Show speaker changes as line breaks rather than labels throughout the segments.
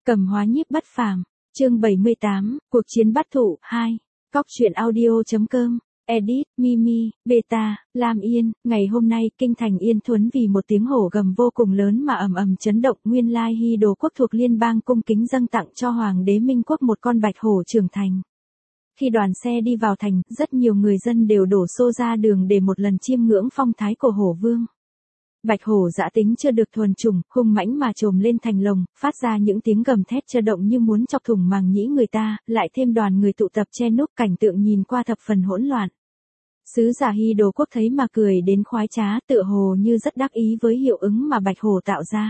Cầm hóa nhiếp bất phàm, chương 78, cuộc chiến bắt thủ 2. Cóc truyện audio.com, edit, Mimi, Beta, Lam Yên. Ngày hôm nay, kinh thành Yên Thuấn vì một tiếng hổ gầm vô cùng lớn mà ầm ầm chấn động. Nguyên lai Hy Đồ quốc thuộc liên bang cung kính dâng tặng cho Hoàng đế Minh quốc một con bạch hổ trưởng thành. Khi đoàn xe đi vào thành, rất nhiều người dân đều đổ xô ra đường để một lần chiêm ngưỡng phong thái của hổ vương. Bạch hổ dã tính chưa được thuần chủng, hung mãnh mà trồm lên thành lồng, phát ra những tiếng gầm thét chơ động như muốn chọc thủng màng nhĩ người ta, lại thêm đoàn người tụ tập che núp, cảnh tượng nhìn qua thập phần hỗn loạn. Sứ giả Hy Đồ quốc thấy mà cười đến khoái trá, tựa hồ như rất đắc ý với hiệu ứng mà bạch hổ tạo ra.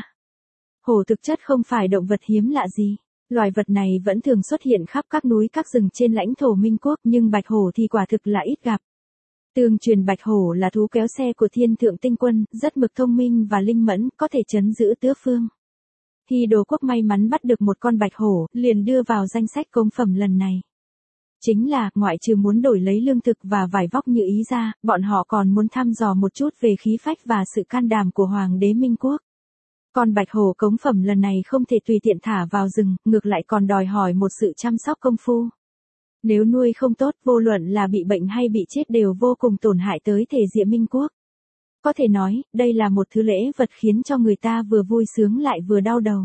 Hổ thực chất không phải động vật hiếm lạ gì. Loài vật này vẫn thường xuất hiện khắp các núi các rừng trên lãnh thổ Minh quốc, nhưng bạch hổ thì quả thực là ít gặp. Tương truyền bạch hổ là thú kéo xe của thiên thượng tinh quân, rất mực thông minh và linh mẫn, có thể trấn giữ tứ phương. Hy Đồ quốc may mắn bắt được một con bạch hổ, liền đưa vào danh sách cống phẩm lần này. Chính là, ngoại trừ muốn đổi lấy lương thực và vải vóc như ý ra, bọn họ còn muốn thăm dò một chút về khí phách và sự can đảm của Hoàng đế Minh quốc. Con bạch hổ cống phẩm lần này không thể tùy tiện thả vào rừng, ngược lại còn đòi hỏi một sự chăm sóc công phu. Nếu nuôi không tốt, vô luận là bị bệnh hay bị chết đều vô cùng tổn hại tới thể diện Minh quốc. Có thể nói, đây là một thứ lễ vật khiến cho người ta vừa vui sướng lại vừa đau đầu.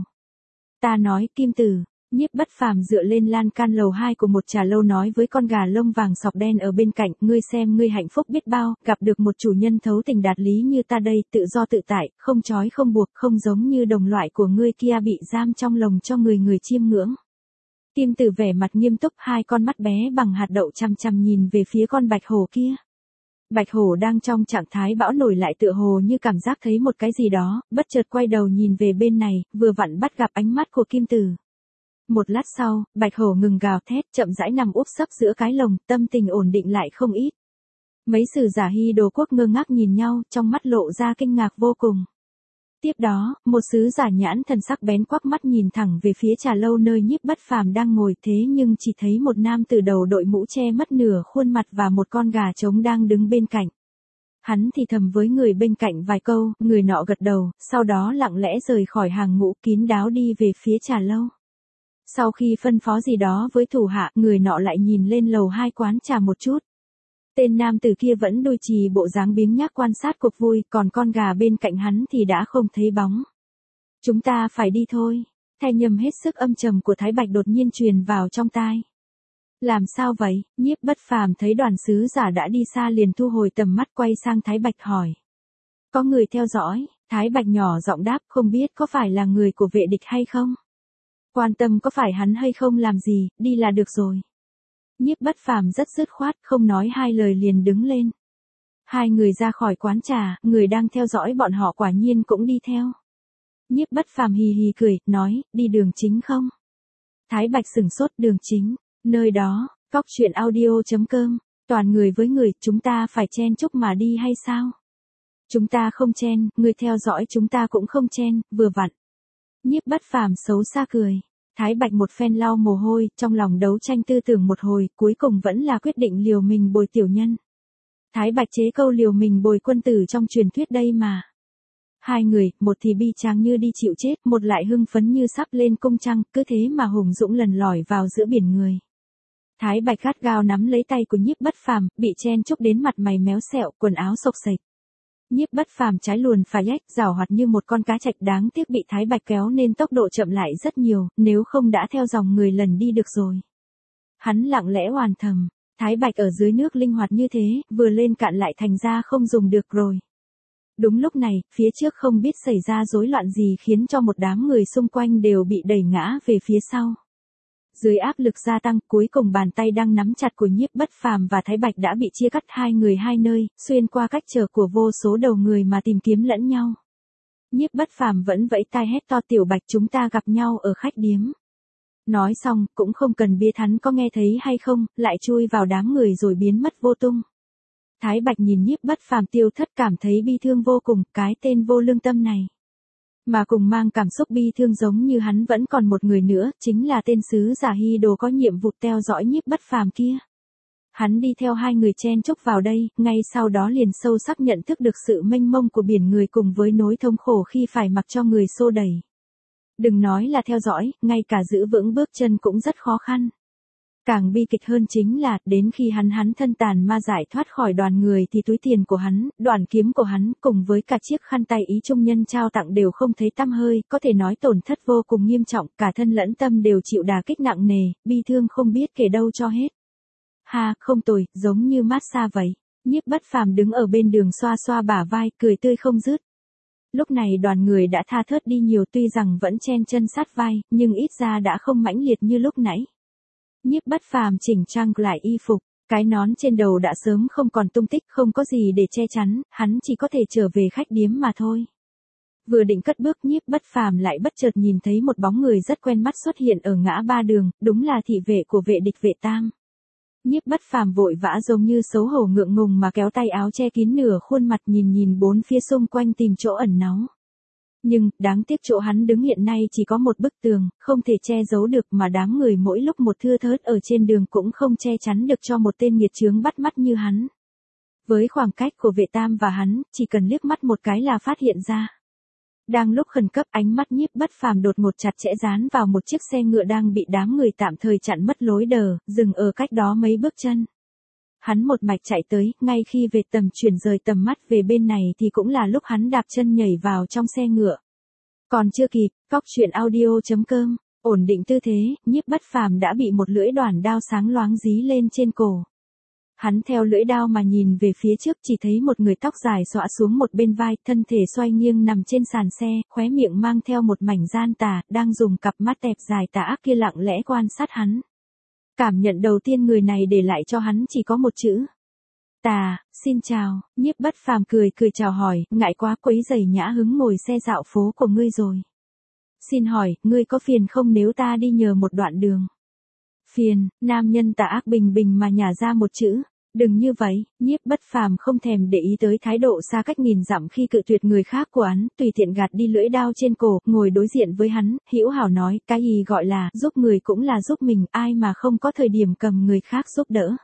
Ta nói, Kim Tử, nhiếp bất phàm dựa lên lan can lầu 2 của một trà lâu nói với con gà lông vàng sọc đen ở bên cạnh, ngươi xem ngươi hạnh phúc biết bao, gặp được một chủ nhân thấu tình đạt lý như ta đây, tự do tự tại, không trói không buộc, không giống như đồng loại của ngươi kia bị giam trong lồng cho người chiêm ngưỡng. Kim Tử vẻ mặt nghiêm túc, hai con mắt bé bằng hạt đậu chằm chằm nhìn về phía con bạch hổ kia. Bạch hổ đang trong trạng thái bão nổi lại tựa hồ như cảm giác thấy một cái gì đó, bất chợt quay đầu nhìn về bên này, vừa vặn bắt gặp ánh mắt của Kim Tử. Một lát sau, bạch hổ ngừng gào thét, chậm rãi nằm úp sấp giữa cái lồng, tâm tình ổn định lại không ít. Mấy sử giả Hy Đồ quốc ngơ ngác nhìn nhau, trong mắt lộ ra kinh ngạc vô cùng. Tiếp đó, một sứ giả nhãn thần sắc bén quắc mắt nhìn thẳng về phía trà lâu nơi nhiếp bất phàm đang ngồi, thế nhưng chỉ thấy một nam tử đầu đội mũ che mất nửa khuôn mặt và một con gà trống đang đứng bên cạnh. Hắn thì thầm với người bên cạnh vài câu, người nọ gật đầu, sau đó lặng lẽ rời khỏi hàng ngũ kín đáo đi về phía trà lâu. Sau khi phân phó gì đó với thủ hạ, người nọ lại nhìn lên lầu 2 quán trà một chút. Tên nam tử kia vẫn đôi trì bộ dáng biếng nhác quan sát cuộc vui, còn con gà bên cạnh hắn thì đã không thấy bóng. Chúng ta phải đi thôi. Thanh âm hết sức âm trầm của Thái Bạch đột nhiên truyền vào trong tai. Làm sao vậy? Nhiếp bất phàm thấy đoàn sứ giả đã đi xa liền thu hồi tầm mắt quay sang Thái Bạch hỏi. Có người theo dõi, Thái Bạch nhỏ giọng đáp, không biết có phải là người của vệ địch hay không? Quan tâm có phải hắn hay không làm gì, đi là được rồi. Nhiếp bất phàm rất dứt khoát, không nói hai lời liền đứng lên. Hai người ra khỏi quán trà, người đang theo dõi bọn họ quả nhiên cũng đi theo. Nhiếp bất phàm hì hì cười, nói, đi đường chính không? Thái Bạch sửng sốt, đường chính, nơi đó, cóc truyện audio.com, toàn người với người, chúng ta phải chen chúc mà đi hay sao? Chúng ta không chen, người theo dõi chúng ta cũng không chen, vừa vặn. Nhiếp bất phàm xấu xa cười. Thái Bạch một phen lau mồ hôi, trong lòng đấu tranh tư tưởng một hồi, cuối cùng vẫn là quyết định liều mình bồi tiểu nhân. Thái Bạch chế câu liều mình bồi quân tử trong truyền thuyết đây mà. Hai người, một thì bi tráng như đi chịu chết, một lại hưng phấn như sắp lên cung trăng, cứ thế mà hùng dũng lần lỏi vào giữa biển người. Thái Bạch gắt gao nắm lấy tay của nhiếp bất phàm, bị chen chúc đến mặt mày méo xẹo, quần áo xộc xệch. Nhiếp bất phàm trái luồn phải nhách, giảo hoạt như một con cá trạch, đáng tiếc bị Thái Bạch kéo nên tốc độ chậm lại rất nhiều, nếu không đã theo dòng người lần đi được rồi. Hắn lặng lẽ hoàn thầm, Thái Bạch ở dưới nước linh hoạt như thế, vừa lên cạn lại thành ra không dùng được rồi. Đúng lúc này, phía trước không biết xảy ra rối loạn gì khiến cho một đám người xung quanh đều bị đẩy ngã về phía sau. Dưới áp lực gia tăng, cuối cùng bàn tay đang nắm chặt của nhiếp bất phàm và Thái Bạch đã bị chia cắt hai người hai nơi, xuyên qua cách trở của vô số đầu người mà tìm kiếm lẫn nhau. Nhiếp bất phàm vẫn vẫy tai hét to, tiểu Bạch, chúng ta gặp nhau ở khách điếm. Nói xong, cũng không cần biết hắn có nghe thấy hay không, lại chui vào đám người rồi biến mất vô tung. Thái Bạch nhìn nhiếp bất phàm tiêu thất, cảm thấy bi thương vô cùng, cái tên vô lương tâm này. Mà cùng mang cảm xúc bi thương giống như hắn vẫn còn một người nữa, chính là tên sứ giả Hy Đồ có nhiệm vụ theo dõi nhiếp bất phàm kia. Hắn đi theo hai người chen chúc vào đây, ngay sau đó liền sâu sắc nhận thức được sự mênh mông của biển người cùng với nỗi thống khổ khi phải mặc cho người xô đẩy. Đừng nói là theo dõi, ngay cả giữ vững bước chân cũng rất khó khăn. Càng bi kịch hơn chính là, đến khi hắn thân tàn ma giải thoát khỏi đoàn người thì túi tiền của hắn, đoàn kiếm của hắn, cùng với cả chiếc khăn tay ý trung nhân trao tặng đều không thấy tăm hơi, có thể nói tổn thất vô cùng nghiêm trọng, cả thân lẫn tâm đều chịu đả kích nặng nề, bi thương không biết kể đâu cho hết. Ha, không tồi, giống như mát xa vậy. Nhiếp Bất Phàm đứng ở bên đường xoa xoa bả vai, cười tươi không dứt. Lúc này đoàn người đã tha thớt đi nhiều, tuy rằng vẫn chen chân sát vai, nhưng ít ra đã không mãnh liệt như lúc nãy. Nhiếp Bất Phàm chỉnh trang lại y phục, cái nón trên đầu đã sớm không còn tung tích, không có gì để che chắn, hắn chỉ có thể trở về khách điếm mà thôi. Vừa định cất bước, Nhiếp Bất Phàm lại bất chợt nhìn thấy một bóng người rất quen mắt xuất hiện ở ngã ba đường, đúng là thị vệ của vệ địch Vệ Tam. Nhiếp Bất Phàm vội vã giống như xấu hổ ngượng ngùng mà kéo tay áo che kín nửa khuôn mặt, nhìn bốn phía xung quanh tìm chỗ ẩn náu. Nhưng, đáng tiếc chỗ hắn đứng hiện nay chỉ có một bức tường, không thể che giấu được, mà đám người mỗi lúc một thưa thớt ở trên đường cũng không che chắn được cho một tên nghiệt chướng bắt mắt như hắn. Với khoảng cách của Vệ Tam và hắn, chỉ cần liếc mắt một cái là phát hiện ra. Đang lúc khẩn cấp, ánh mắt Nhiếp Bất Phàm đột ngột chặt chẽ dán vào một chiếc xe ngựa đang bị đám người tạm thời chặn mất lối đờ, dừng ở cách đó mấy bước chân. Hắn một mạch chạy tới, ngay khi Vệ Tầm chuyển rời tầm mắt về bên này thì cũng là lúc hắn đạp chân nhảy vào trong xe ngựa. Còn chưa kịp, coctruyện.audio.com, ổn định tư thế, Nhiếp Bất Phàm đã bị một lưỡi đoản đao sáng loáng dí lên trên cổ. Hắn theo lưỡi đao mà nhìn về phía trước, chỉ thấy một người tóc dài xõa xuống một bên vai, thân thể xoay nghiêng nằm trên sàn xe, khóe miệng mang theo một mảnh gian tà, đang dùng cặp mắt đẹp dài tà ác kia lặng lẽ quan sát hắn. Cảm nhận đầu tiên người này để lại cho hắn chỉ có một chữ. Tà, xin chào. Nhiếp Bất Phàm cười chào hỏi, ngại quá quấy rầy nhã hứng ngồi xe dạo phố của ngươi rồi. Xin hỏi, ngươi có phiền không nếu ta đi nhờ một đoạn đường? Phiền, nam nhân tà ác bình bình mà nhả ra một chữ. Đừng như vậy. Nhiếp Bất Phàm không thèm để ý tới thái độ xa cách nghìn dặm khi cự tuyệt người khác của hắn, tùy tiện gạt đi lưỡi đao trên cổ, ngồi đối diện với hắn, hữu hảo nói, cái gì gọi là giúp người cũng là giúp mình, ai mà không có thời điểm cầm người khác giúp đỡ.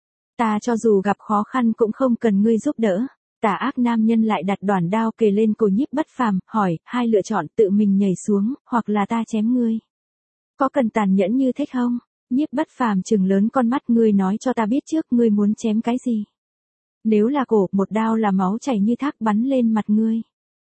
Ta cho dù gặp khó khăn cũng không cần ngươi giúp đỡ. Tà ác nam nhân lại đặt đoản đao kề lên cổ Nhiếp Bất Phàm, hỏi, hai lựa chọn, tự mình nhảy xuống, hoặc là ta chém ngươi. Có cần tàn nhẫn như thế không? Nhiếp Bất Phàm trừng lớn con mắt, ngươi nói cho ta biết trước, ngươi muốn chém cái gì? Nếu là cổ, một đao là máu chảy như thác bắn lên mặt ngươi.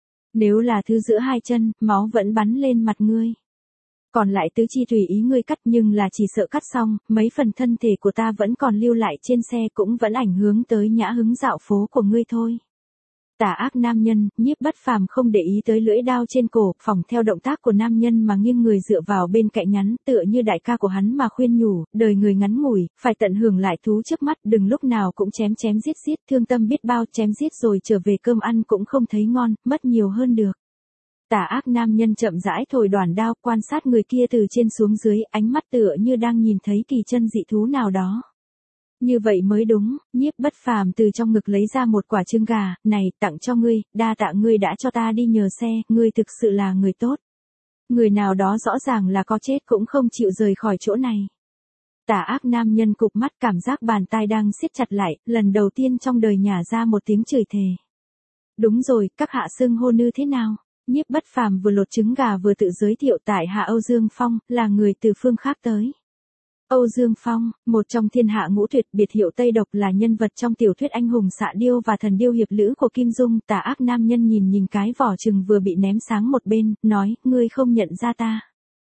Nếu là thứ giữa hai chân, máu vẫn bắn lên mặt ngươi. Còn lại tứ chi tùy ý ngươi cắt, nhưng là chỉ sợ cắt xong, mấy phần thân thể của ta vẫn còn lưu lại trên xe, cũng vẫn ảnh hưởng tới nhã hứng dạo phố của ngươi thôi. Tà ác nam nhân, Nhiếp Bất Phàm không để ý tới lưỡi đao trên cổ, phỏng theo động tác của nam nhân mà nghiêng người dựa vào bên cạnh hắn, tựa như đại ca của hắn mà khuyên nhủ, đời người ngắn ngủi, phải tận hưởng lại thú trước mắt, đừng lúc nào cũng chém giết, thương tâm biết bao, chém giết rồi trở về cơm ăn cũng không thấy ngon, mất nhiều hơn được. Tà ác nam nhân chậm rãi thổi đoản đao, quan sát người kia từ trên xuống dưới, ánh mắt tựa như đang nhìn thấy kỳ chân dị thú nào đó. Như vậy mới đúng. Nhiếp Bất Phàm từ trong ngực lấy ra một quả trứng gà, này, tặng cho ngươi, đa tạ ngươi đã cho ta đi nhờ xe, ngươi thực sự là người tốt. Người nào đó rõ ràng là có chết cũng không chịu rời khỏi chỗ này. Tà ác nam nhân cụp mắt, cảm giác bàn tay đang siết chặt lại, lần đầu tiên trong đời nhả ra một tiếng chửi thề. Đúng rồi, các hạ xưng hô như thế nào? Nhiếp Bất Phàm vừa lột trứng gà vừa tự giới thiệu, tại hạ Âu Dương Phong, là người từ phương khác tới. Âu Dương Phong, một trong thiên hạ ngũ tuyệt, biệt hiệu Tây Độc, là nhân vật trong tiểu thuyết anh hùng Xạ Điêu và Thần Điêu hiệp lữ của Kim Dung. Tà ác nam nhân nhìn cái vỏ trứng vừa bị ném sáng một bên, nói, ngươi không nhận ra ta.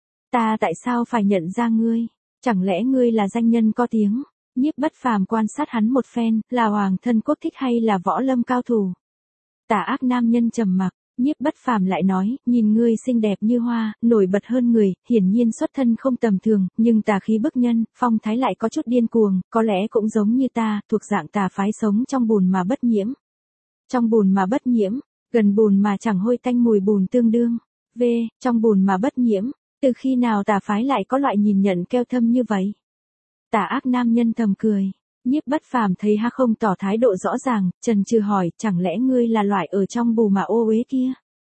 Ta tại sao phải nhận ra ngươi? Chẳng lẽ ngươi là danh nhân có tiếng? Nhiếp Bất Phàm quan sát hắn một phen, là hoàng thân quốc thích hay là võ lâm cao thủ? Tà ác nam nhân trầm mặc. Nhiếp Bất Phàm lại nói, nhìn ngươi xinh đẹp như hoa, nổi bật hơn người, hiển nhiên xuất thân không tầm thường, nhưng tà khí bức nhân, phong thái lại có chút điên cuồng, có lẽ cũng giống như ta, thuộc dạng tà phái sống trong bùn mà bất nhiễm. Trong bùn mà bất nhiễm, gần bùn mà chẳng hôi tanh mùi bùn tương đương. Trong bùn mà bất nhiễm, từ khi nào tà phái lại có loại nhìn nhận keo thâm như vậy? Tà ác nam nhân thầm cười. Nhiếp Bất Phàm thấy ha không tỏ thái độ rõ ràng, chần chừ hỏi, chẳng lẽ ngươi là loại ở trong bù mà ô uế kia?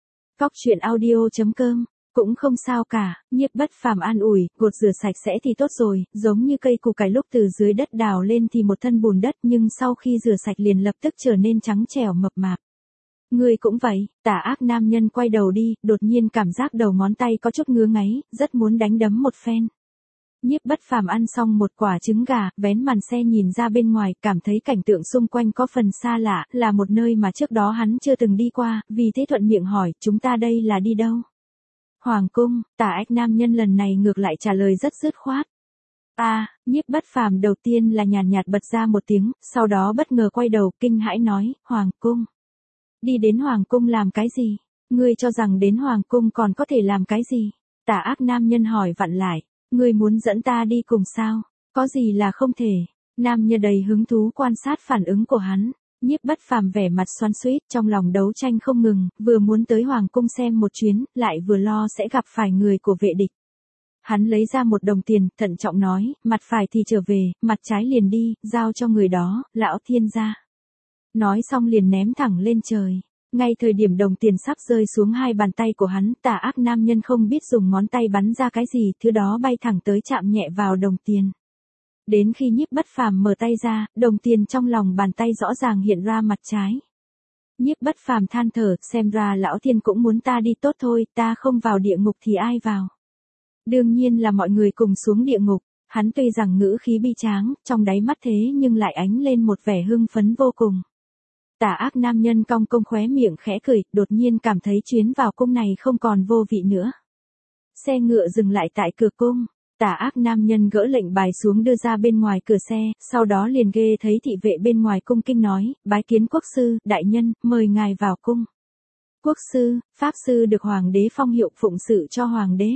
Coctruyện.audio.com, cũng không sao cả. Nhiếp Bất Phàm an ủi, gột rửa sạch sẽ thì tốt rồi, giống như cây củ cải lúc từ dưới đất đào lên thì một thân bùn đất, nhưng sau khi rửa sạch liền lập tức trở nên trắng trẻo mập mạp. Ngươi cũng vậy, tà ác nam nhân quay đầu đi, đột nhiên cảm giác đầu ngón tay có chút ngứa ngáy, rất muốn đánh đấm một phen. Nhiếp Bất Phàm ăn xong một quả trứng gà, vén màn xe nhìn ra bên ngoài, cảm thấy cảnh tượng xung quanh có phần xa lạ, là một nơi mà trước đó hắn chưa từng đi qua, vì thế thuận miệng hỏi, chúng ta đây là đi đâu? Hoàng cung, tà ác nam nhân lần này ngược lại trả lời rất dứt khoát. Nhiếp Bất Phàm đầu tiên là nhàn nhạt bật ra một tiếng, sau đó bất ngờ quay đầu, kinh hãi nói, Hoàng cung. Đi đến Hoàng cung làm cái gì? Ngươi cho rằng đến Hoàng cung còn có thể làm cái gì? Tà ác nam nhân hỏi vặn lại, ngươi muốn dẫn ta đi cùng sao? Có gì là không thể? Nam nhân đầy hứng thú quan sát phản ứng của hắn. Nhiếp Bất Phàm vẻ mặt xoắn xuýt, trong lòng đấu tranh không ngừng, vừa muốn tới Hoàng cung xem một chuyến, lại vừa lo sẽ gặp phải người của vệ địch. Hắn lấy ra một đồng tiền, thận trọng nói, mặt phải thì trở về, mặt trái liền đi, giao cho người đó, lão thiên gia. Nói xong liền ném thẳng lên trời. Ngay thời điểm đồng tiền sắp rơi xuống hai bàn tay của hắn, tà ác nam nhân không biết dùng ngón tay bắn ra cái gì, thứ đó bay thẳng tới chạm nhẹ vào đồng tiền. Đến khi Nhiếp Bất Phàm mở tay ra, đồng tiền trong lòng bàn tay rõ ràng hiện ra mặt trái. Nhiếp Bất Phàm than thở, xem ra lão thiên cũng muốn ta đi tốt thôi, ta không vào địa ngục thì ai vào? Đương nhiên là mọi người cùng xuống địa ngục. Hắn tuy rằng ngữ khí bi tráng, trong đáy mắt thế nhưng lại ánh lên một vẻ hưng phấn vô cùng. Tà ác nam nhân cong cong khóe miệng khẽ cười, đột nhiên cảm thấy chuyến vào cung này không còn vô vị nữa. Xe ngựa dừng lại tại cửa cung. Tà ác nam nhân gỡ lệnh bài xuống đưa ra bên ngoài cửa xe, sau đó liền ghê thấy thị vệ bên ngoài cung kinh nói, bái kiến quốc sư, đại nhân, mời ngài vào cung. Quốc sư, pháp sư được hoàng đế phong hiệu phụng sự cho hoàng đế.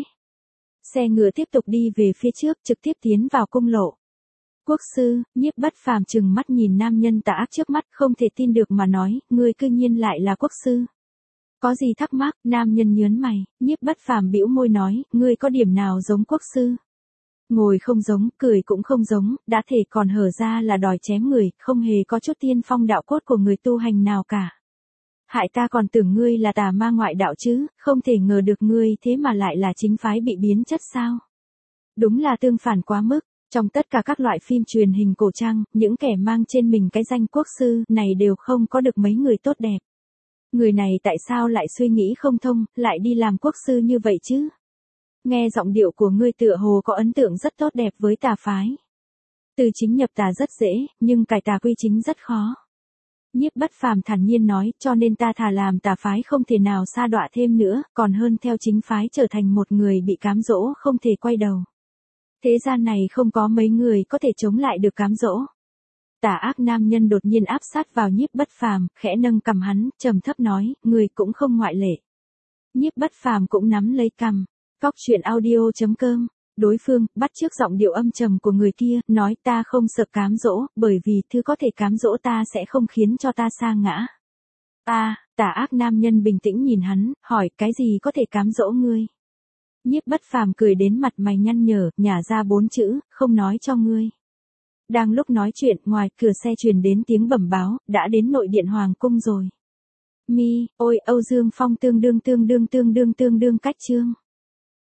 Xe ngựa tiếp tục đi về phía trước, trực tiếp tiến vào cung lộ. Quốc sư, Nhiếp Bất Phàm trừng mắt nhìn nam nhân tà ác trước mắt, không thể tin được mà nói, ngươi cư nhiên lại là quốc sư. Có gì thắc mắc? Nam nhân nhớn mày. Nhiếp Bất Phàm bĩu môi nói, ngươi có điểm nào giống quốc sư? Ngồi không giống, cười cũng không giống, đã thể còn hở ra là đòi chém người, không hề có chút tiên phong đạo cốt của người tu hành nào cả. Hại ta còn tưởng ngươi là tà ma ngoại đạo chứ, không thể ngờ được ngươi thế mà lại là chính phái bị biến chất sao? Đúng là tương phản quá mức. Trong tất cả các loại phim truyền hình cổ trang, những kẻ mang trên mình cái danh quốc sư này đều không có được mấy người tốt đẹp. Người này tại sao lại suy nghĩ không thông, lại đi làm quốc sư như vậy chứ? Nghe giọng điệu của ngươi tựa hồ có ấn tượng rất tốt đẹp với tà phái. Từ chính nhập tà rất dễ, nhưng cải tà quy chính rất khó. Nhiếp Bất Phàm thản nhiên nói, cho nên ta thà làm tà phái không thể nào sa đọa thêm nữa, còn hơn theo chính phái trở thành một người bị cám dỗ không thể quay đầu. Thế gian này không có mấy người có thể chống lại được cám dỗ. Tà ác nam nhân đột nhiên áp sát vào Nhiếp Bất Phàm, khẽ nâng cằm hắn, trầm thấp nói, người cũng không ngoại lệ. Nhiếp Bất Phàm cũng nắm lấy cằm. Cóc truyện audio.com. Đối phương bắt chước giọng điệu âm trầm của người kia, nói ta không sợ cám dỗ, bởi vì thứ có thể cám dỗ ta sẽ không khiến cho ta sa ngã. Tà ác nam nhân bình tĩnh nhìn hắn, hỏi cái gì có thể cám dỗ ngươi? Nhiếp Bất Phàm cười đến mặt mày nhăn nhở, nhả ra 4 chữ, không nói cho ngươi. Đang lúc nói chuyện, ngoài cửa xe truyền đến tiếng bẩm báo, đã đến nội điện hoàng cung rồi. Ôi, Âu Dương Phong tương đương cách chương.